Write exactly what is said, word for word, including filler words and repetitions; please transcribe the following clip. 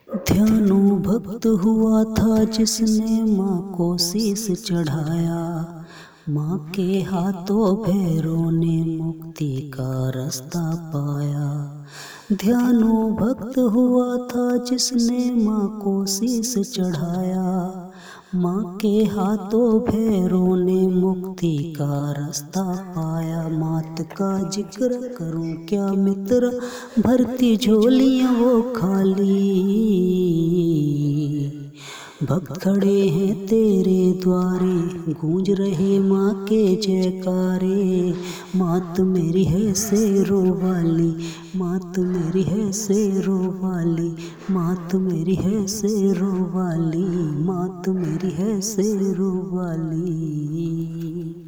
ध्यानो भक्त हुआ था जिसने माँ को शीस चढ़ाया। माँ के हाथों भैरों ने मुक्ति का रास्ता पाया। ध्यानो भक्त हुआ था जिसने माँ को शीस चढ़ाया। माँ के हाथों भैरों ने मुक्ति का रास्ता पाया। मात का जिक्र करूं क्या मित्र, भरती झोलियां वो खाली। भक्त खड़े हैं तेरे द्वारे, गूंज रहे माँ के जयकारे। मात मेरी है शेरों वाली, मात मेरी है शेरों वाली, मात मेरी है शेरों वाली, मात मेरी है शेरों वाली।